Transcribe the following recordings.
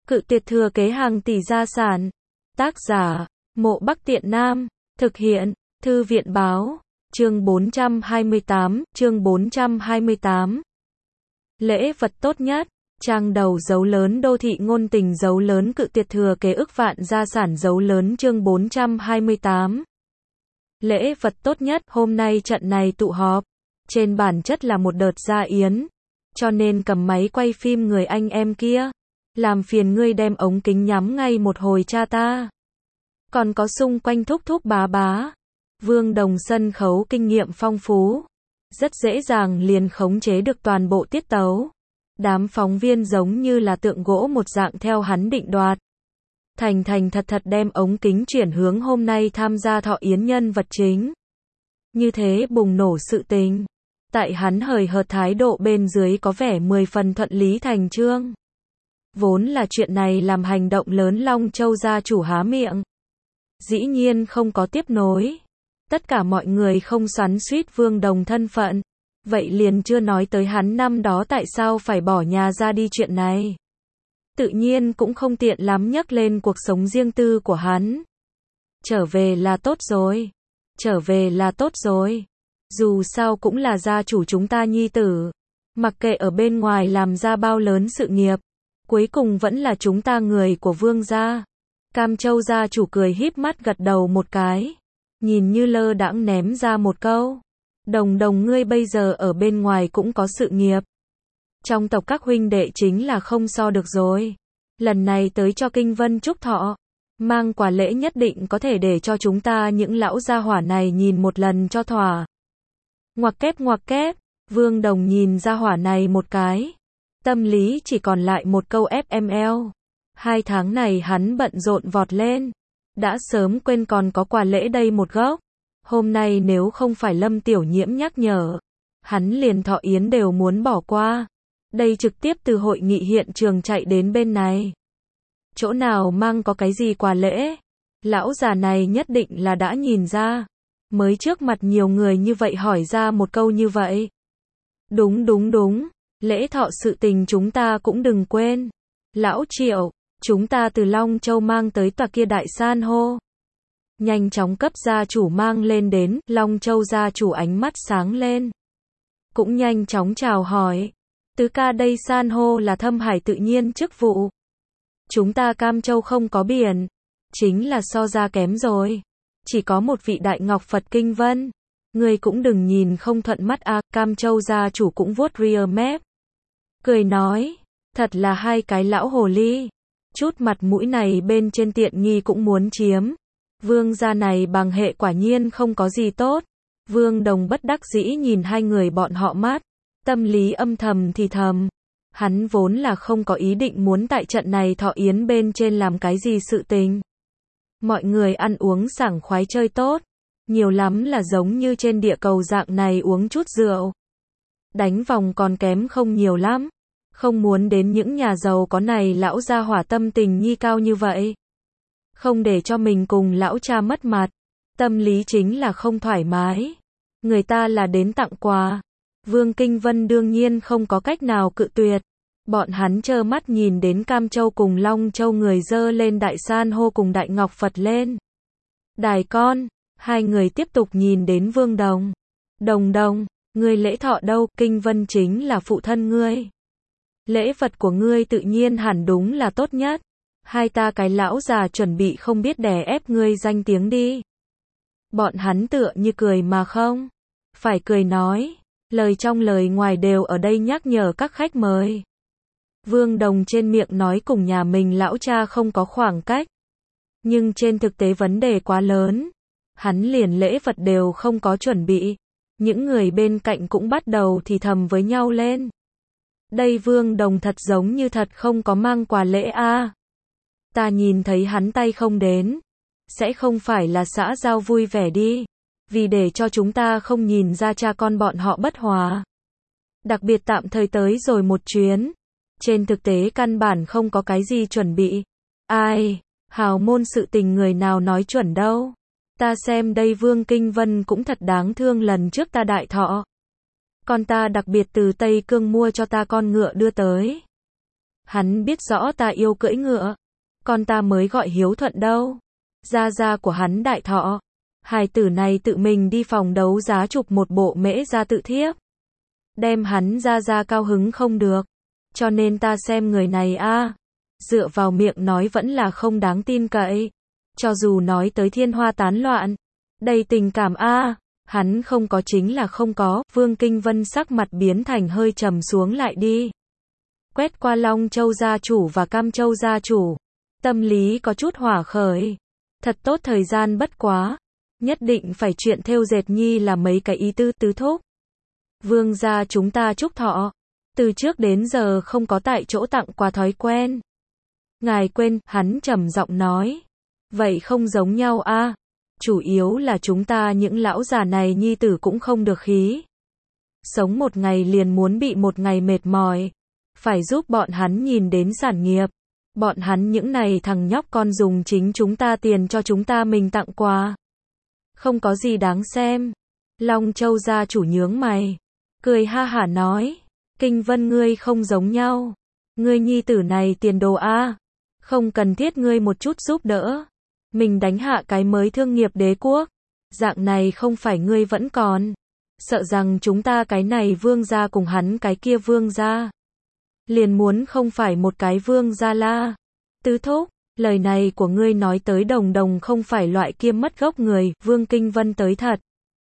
Cự tuyệt thừa kế hàng tỷ gia sản. Tác giả, Mộ Bắc Tiện Nam. Thực hiện, Thư viện báo. Chương 428. Lễ vật tốt nhất. Trang đầu dấu lớn đô thị ngôn tình dấu lớn cự tuyệt thừa kế ức vạn gia sản dấu lớn chương 428. Lễ vật tốt nhất. Hôm nay trận này tụ họp, trên bản chất là một đợt gia yến, cho nên cầm máy quay phim người anh em kia. Làm phiền ngươi đem ống kính nhắm ngay một hồi cha ta. Còn có xung quanh thúc thúc bá bá. Vương Đồng sân khấu kinh nghiệm phong phú, rất dễ dàng liền khống chế được toàn bộ tiết tấu. Đám phóng viên giống như là tượng gỗ một dạng theo hắn định đoạt. Thành thật đem ống kính chuyển hướng hôm nay tham gia thọ yến nhân vật chính. Như thế bùng nổ sự tình. Tại hắn hời hợt thái độ bên dưới có vẻ 10 phần thuận lý thành chương. Vốn là chuyện này làm hành động lớn Long Châu gia chủ há miệng. Dĩ nhiên không có tiếp nối. Tất cả mọi người không xoắn xuýt Vương Đồng thân phận. Vậy liền chưa nói tới hắn năm đó tại sao phải bỏ nhà ra đi chuyện này. Tự nhiên cũng không tiện lắm nhắc lên cuộc sống riêng tư của hắn. Trở về là tốt rồi. Dù sao cũng là gia chủ chúng ta nhi tử. Mặc kệ ở bên ngoài làm ra bao lớn sự nghiệp, cuối cùng vẫn là chúng ta người của Vương gia. Cam Châu gia chủ cười híp mắt gật đầu một cái. Nhìn như lơ đãng ném ra một câu. Đồng ngươi bây giờ ở bên ngoài cũng có sự nghiệp. Trong tộc các huynh đệ chính là không so được rồi. Lần này tới cho Kinh Vân chúc thọ. Mang quà lễ nhất định có thể để cho chúng ta những lão gia hỏa này nhìn một lần cho thỏa. Ngoặc kép. Vương Đồng nhìn gia hỏa này một cái. Tâm lý chỉ còn lại một câu FML. 2 tháng này hắn bận rộn vọt lên. Đã sớm quên còn có quà lễ đây một gốc. Hôm nay nếu không phải Lâm Tiểu Nhiễm nhắc nhở, hắn liền thọ yến đều muốn bỏ qua. Đây trực tiếp từ hội nghị hiện trường chạy đến bên này. Chỗ nào mang có cái gì quà lễ? Lão già này nhất định là đã nhìn ra. Mới trước mặt nhiều người như vậy hỏi ra một câu như vậy. Đúng. Lễ thọ sự tình chúng ta cũng đừng quên. Lão Triệu, chúng ta từ Long Châu mang tới tòa kia đại san hô. Nhanh chóng cấp gia chủ mang lên đến, Long Châu gia chủ ánh mắt sáng lên. Cũng nhanh chóng chào hỏi. Tứ ca đây san hô là thâm hải tự nhiên chức vụ. Chúng ta Cam Châu không có biển. Chính là so ra kém rồi. Chỉ có một vị đại ngọc Phật Kinh Vân. Người cũng đừng nhìn không thuận mắt à, Cam Châu gia chủ cũng vuốt rear mép. Cười nói, thật là hai cái lão hồ ly. Chút mặt mũi này bên trên tiện nghi cũng muốn chiếm. Vương gia này bằng hệ quả nhiên không có gì tốt. Vương Đồng bất đắc dĩ nhìn hai người bọn họ mắt. Tâm lý âm thầm thì thầm. Hắn vốn là không có ý định muốn tại trận này thọ yến bên trên làm cái gì sự tình. Mọi người ăn uống sảng khoái chơi tốt. Nhiều lắm là giống như trên địa cầu dạng này uống chút rượu. Đánh vòng còn kém không nhiều lắm. Không muốn đến những nhà giàu có này lão gia hỏa tâm tình nhi cao như vậy. Không để cho mình cùng lão cha mất mặt. Tâm lý chính là không thoải mái. Người ta là đến tặng quà. Vương Kinh Vân đương nhiên không có cách nào cự tuyệt. Bọn hắn trơ mắt nhìn đến Cam Châu cùng Long Châu người dơ lên đại san hô cùng đại ngọc Phật lên. Đài con, hai người tiếp tục nhìn đến Vương Đồng. Đồng, ngươi lễ thọ đâu, Kinh Vân chính là phụ thân ngươi. Lễ vật của ngươi tự nhiên hẳn đúng là tốt nhất. Hai ta cái lão già chuẩn bị không biết đè ép ngươi danh tiếng đi. Bọn hắn tựa như cười mà không phải cười nói. Lời trong lời ngoài đều ở đây nhắc nhở các khách mời. Vương Đồng trên miệng nói cùng nhà mình lão cha không có khoảng cách. Nhưng trên thực tế vấn đề quá lớn. Hắn liền lễ vật đều không có chuẩn bị. Những người bên cạnh cũng bắt đầu thì thầm với nhau lên. Đây Vương Đồng thật giống như thật không có mang quà lễ a. Ta nhìn thấy hắn tay không đến. Sẽ không phải là xã giao vui vẻ đi. Vì để cho chúng ta không nhìn ra cha con bọn họ bất hòa. Đặc biệt tạm thời tới rồi một chuyến. Trên thực tế căn bản không có cái gì chuẩn bị. Ai, hào môn sự tình người nào nói chuẩn đâu. Ta xem đây Vương Kinh Vân cũng thật đáng thương lần trước ta đại thọ. Con ta đặc biệt từ Tây Cương mua cho ta con ngựa đưa tới. Hắn biết rõ ta yêu cưỡi ngựa. Con ta mới gọi hiếu thuận đâu. Gia gia của hắn đại thọ. Hài tử này tự mình đi phòng đấu giá chụp một bộ mễ gia tự thiếp. Đem hắn gia gia cao hứng không được. Cho nên ta xem người này dựa vào miệng nói vẫn là không đáng tin cậy. Cho dù nói tới thiên hoa tán loạn, đầy tình cảm hắn không có chính là không có. Vương Kinh Vân sắc mặt biến thành hơi trầm xuống lại đi. Quét qua Long Châu gia chủ và Cam Châu gia chủ. Tâm lý có chút hỏa khởi. Thật tốt thời gian bất quá. Nhất định phải chuyện thêu dệt nhi là mấy cái ý tư tứ thúc. Vương gia chúng ta chúc thọ. Từ trước đến giờ không có tại chỗ tặng quà thói quen. Ngài quên, hắn trầm giọng nói. Vậy không giống nhau Chủ yếu là chúng ta những lão già này nhi tử cũng không được khí. Sống một ngày liền muốn bị một ngày mệt mỏi. Phải giúp bọn hắn nhìn đến sản nghiệp. Bọn hắn những này thằng nhóc con dùng chính chúng ta tiền cho chúng ta mình tặng quà. Không có gì đáng xem. Long Châu gia chủ nhướng mày. Cười ha hả nói. Kinh Vân ngươi không giống nhau. Ngươi nhi tử này tiền đồ không cần thiết ngươi một chút giúp đỡ. Mình đánh hạ cái mới thương nghiệp đế quốc. Dạng này không phải ngươi vẫn còn. Sợ rằng chúng ta cái này vương gia cùng hắn cái kia vương gia. Liền muốn không phải một cái vương gia la. Tứ thúc, lời này của ngươi nói tới Đồng Đồng không phải loại kia mất gốc người. Vương Kinh Vân tới thật.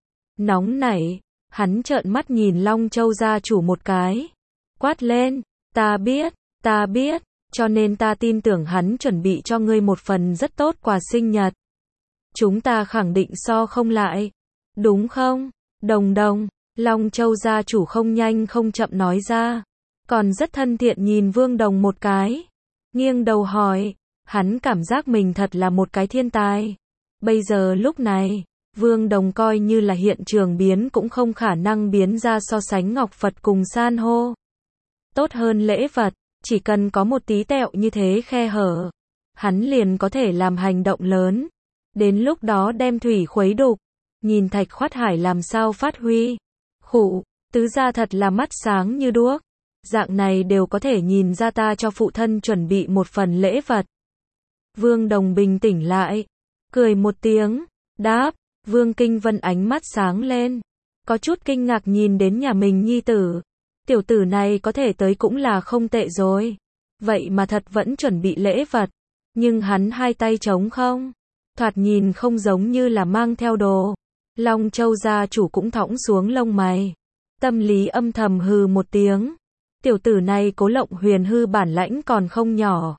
Nóng nảy, hắn trợn mắt nhìn Long Châu gia chủ một cái. Quát lên, ta biết, cho nên ta tin tưởng hắn chuẩn bị cho ngươi một phần rất tốt quà sinh nhật. Chúng ta khẳng định so không lại. Đúng không? Đồng Đồng, Long Châu gia chủ không nhanh không chậm nói ra. Còn rất thân thiện nhìn Vương Đồng một cái. Nghiêng đầu hỏi, hắn cảm giác mình thật là một cái thiên tài. Bây giờ lúc này, Vương Đồng coi như là hiện trường biến cũng không khả năng biến ra so sánh ngọc Phật cùng san hô. Tốt hơn lễ vật, chỉ cần có một tí tẹo như thế khe hở. Hắn liền có thể làm hành động lớn. Đến lúc đó đem thủy khuấy đục. Nhìn Thạch Khoát Hải làm sao phát huy. Khụ, tứ gia thật là mắt sáng như đuốc. Dạng này đều có thể nhìn ra ta cho phụ thân chuẩn bị một phần lễ vật. Vương Đồng bình tĩnh lại. Cười một tiếng. Đáp. Vương Kinh Vân ánh mắt sáng lên. Có chút kinh ngạc nhìn đến nhà mình nhi tử. Tiểu tử này có thể tới cũng là không tệ rồi. Vậy mà thật vẫn chuẩn bị lễ vật. Nhưng hắn hai tay trống không. Thoạt nhìn không giống như là mang theo đồ. Long Châu gia chủ cũng thõng xuống lông mày. Tâm lý âm thầm hừ một tiếng. Tiểu tử này Cố Lộng Huyền hư bản lãnh còn không nhỏ.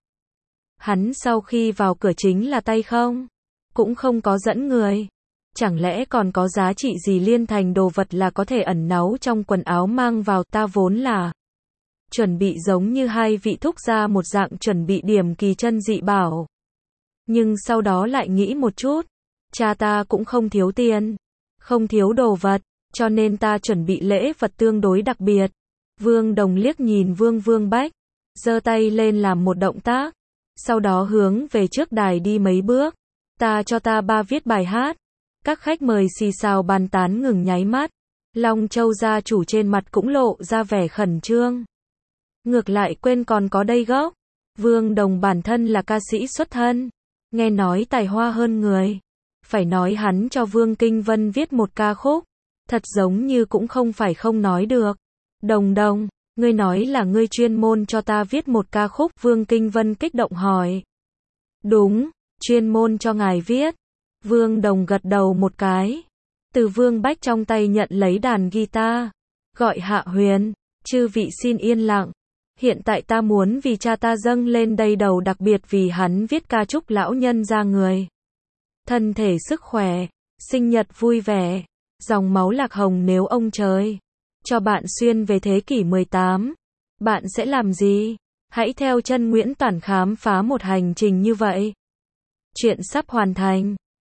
Hắn sau khi vào cửa chính là tay không. Cũng không có dẫn người. Chẳng lẽ còn có giá trị gì liên thành đồ vật là có thể ẩn náu trong quần áo mang vào. Ta vốn là chuẩn bị giống như hai vị thúc gia một dạng chuẩn bị điểm kỳ chân dị bảo. Nhưng sau đó lại nghĩ một chút. Cha ta cũng không thiếu tiền. Không thiếu đồ vật. Cho nên ta chuẩn bị lễ vật tương đối đặc biệt. Vương Đồng liếc nhìn Vương Bách. Giơ tay lên làm một động tác. Sau đó hướng về trước đài đi mấy bước. Ta cho ta ba viết bài hát. Các khách mời xì xào bàn tán ngừng nháy mắt. Long Châu gia chủ trên mặt cũng lộ ra vẻ khẩn trương. Ngược lại quên còn có đây gốc. Vương Đồng bản thân là ca sĩ xuất thân. Nghe nói tài hoa hơn người. Phải nói hắn cho Vương Kinh Vân viết một ca khúc. Thật giống như cũng không phải không nói được. Đồng Đồng, ngươi nói là ngươi chuyên môn cho ta viết một ca khúc. Vương Kinh Vân kích động hỏi. Đúng, chuyên môn cho ngài viết. Vương Đồng gật đầu một cái. Từ Vương Bách trong tay nhận lấy đàn guitar. Gọi Hạ Huyền, chư vị xin yên lặng. Hiện tại ta muốn vì cha ta dâng lên đây đầu đặc biệt vì hắn viết ca chúc lão nhân ra người. Thân thể sức khỏe, sinh nhật vui vẻ, dòng máu lạc hồng nếu ông trời cho bạn xuyên về thế kỷ 18. Bạn sẽ làm gì? Hãy theo chân Nguyễn Toản khám phá một hành trình như vậy. Chuyện sắp hoàn thành.